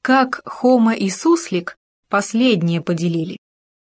как Хома и Суслик последнее поделили.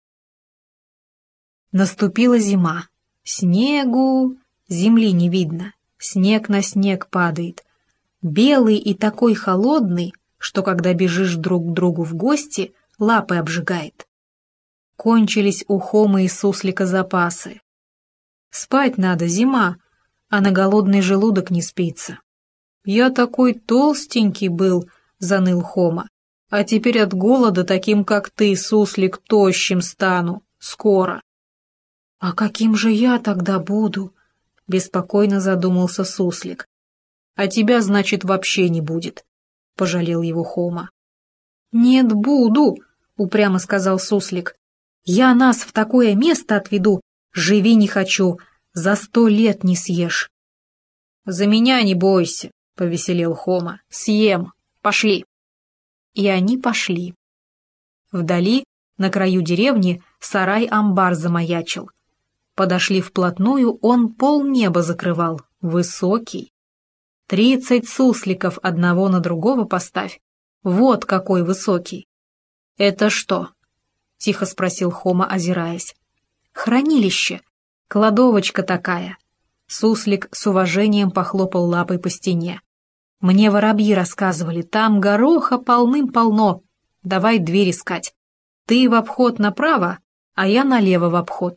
Наступила зима. Снегу, земли не видно, снег на снег падает. Белый и такой холодный, что когда бежишь друг к другу в гости, лапы обжигает. Кончились у Хомы и Суслика запасы. Спать надо, зима, а на голодный желудок не спится. «Я такой толстенький был», — заныл Хома, «а теперь от голода таким, как ты, Суслик, тощим стану, скоро». «А каким же я тогда буду?» — беспокойно задумался Суслик. «А тебя, значит, вообще не будет», — пожалел его Хома. «Нет, буду», — упрямо сказал Суслик. «Я нас в такое место отведу, живи не хочу, за 100 лет не съешь». «За меня не бойся», — повеселел Хома, — «съем, пошли». И они пошли. Вдали, на краю деревни, сарай-амбар замаячил. Подошли вплотную, он полнеба закрывал, высокий. 30 сусликов одного на другого поставь. Вот какой высокий. «Это что?» — тихо спросил Хома, озираясь. «Хранилище, кладовочка такая». Суслик с уважением похлопал лапой по стене. «Мне воробьи рассказывали, там гороха полным-полно. Давай дверь искать. Ты в обход направо, а я налево в обход».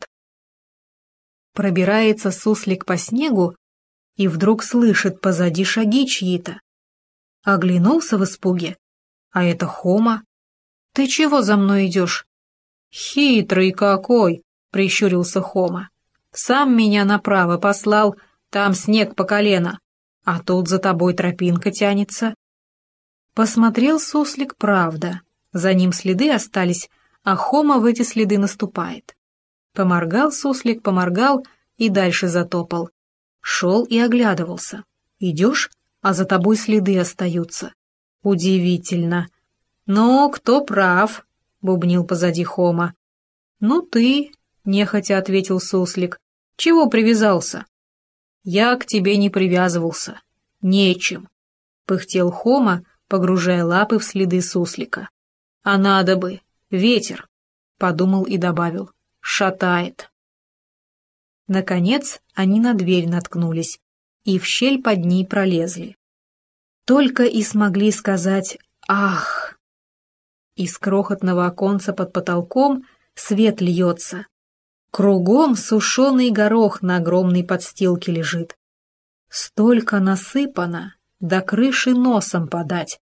Пробирается Суслик по снегу и вдруг слышит позади шаги чьи-то. Оглянулся в испуге. А это Хома. «Ты чего за мной идешь?» «Хитрый какой!» — прищурился Хома. «Сам меня направо послал, там снег по колено, а тут за тобой тропинка тянется». Посмотрел Суслик, правда. За ним следы остались, а Хома в эти следы наступает. Поморгал Суслик, поморгал и дальше затопал. Шел и оглядывался. Идешь, а за тобой следы остаются. Удивительно. «Ну, кто прав?» — бубнил позади Хома. «Ну ты», — нехотя ответил Суслик. «Чего привязался?» «Я к тебе не привязывался. Нечем», — пыхтел Хома, погружая лапы в следы Суслика. «А надо бы. Ветер», — подумал и добавил. «Шатает». Наконец они на дверь наткнулись и в щель под ней пролезли. Только и смогли сказать «Ах!». Из крохотного оконца под потолком свет льется. Кругом сушеный горох на огромной подстилке лежит. Столько насыпано, до крыши носом подать.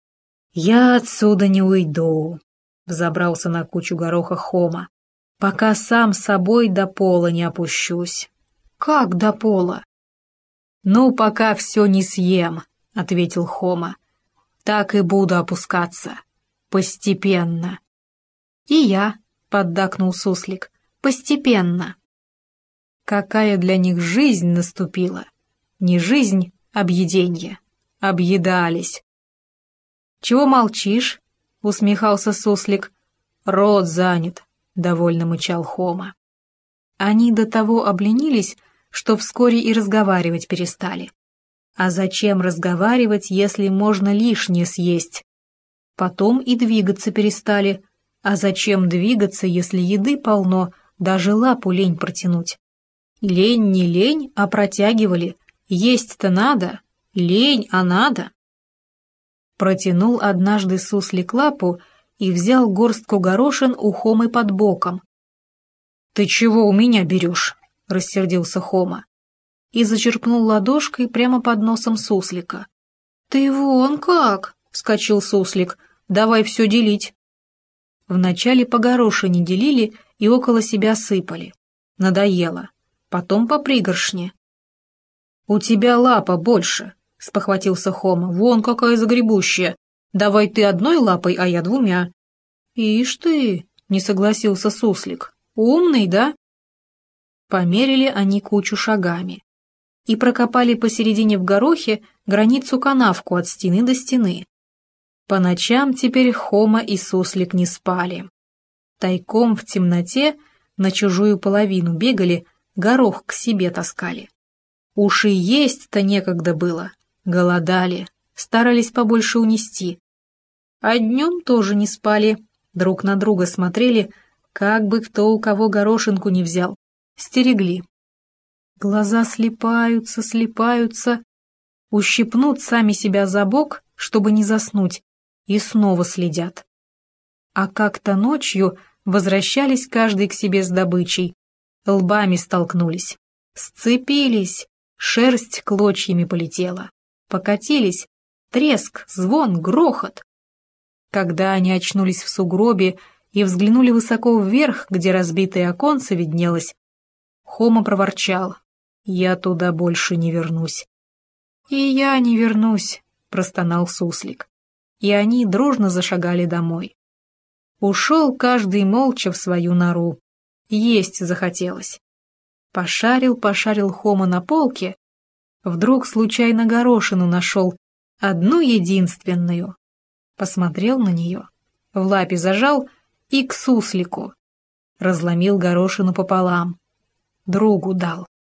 «Я отсюда не уйду», — взобрался на кучу гороха Хома, «пока сам собой до пола не опущусь». «Как до пола?» «Ну, пока все не съем», — ответил Хома. «Так и буду опускаться. Постепенно». «И я», — поддакнул Суслик, — «постепенно». Какая для них жизнь наступила? Не жизнь, объеденье. Объедались. «Чего молчишь?» — усмехался Суслик. «Рот занят», — довольно мычал Хома. Они до того обленились, что вскоре и разговаривать перестали. А зачем разговаривать, если можно лишнее съесть? Потом и двигаться перестали. А зачем двигаться, если еды полно, даже лапу лень протянуть? Лень не лень, а протягивали. Есть-то надо. Лень, а надо. Протянул однажды Суслик лапу и взял горстку горошин у Хомы под боком. «Ты чего у меня берешь?» — рассердился Хома. И зачерпнул ладошкой прямо под носом Суслика. «Ты вон как!» — вскочил Суслик. «Давай все делить». Вначале по горошине делили и около себя сыпали. Надоело. Потом по пригоршне. «У тебя лапа больше», — спохватился Хома. «Вон какая загребущая. Давай ты одной лапой, а я 2». «Ишь ты!» — не согласился Суслик. «Умный, да?» Померили они кучу шагами и прокопали посередине в горохе границу-канавку от стены до стены. По ночам теперь Хома и Суслик не спали. Тайком в темноте на чужую половину бегали, горох к себе таскали. Уж и есть-то некогда было, голодали, старались побольше унести. А днем тоже не спали, друг на друга смотрели, как бы кто у кого горошинку не взял. Стерегли. Глаза слипаются, ущипнут сами себя за бок, чтобы не заснуть, и снова следят. А как-то ночью возвращались каждый к себе с добычей, лбами столкнулись, сцепились, шерсть клочьями полетела, покатились, треск, звон, грохот. Когда они очнулись в сугробе и взглянули высоко вверх, где разбитое оконце виднелось, Хома проворчал: «Я туда больше не вернусь». «И я не вернусь», — простонал суслик. И они дружно зашагали домой. Ушел каждый молча в свою нору. Есть захотелось. Пошарил Хома на полке, вдруг случайно горошину нашел, одну единственную. Посмотрел на нее, в лапе зажал и к суслику. Разломил горошину пополам. Другу дал.